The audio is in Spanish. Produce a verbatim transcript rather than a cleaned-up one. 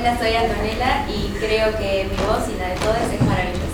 Hola, soy Antonella y creo que mi voz y la de todos es maravillosa.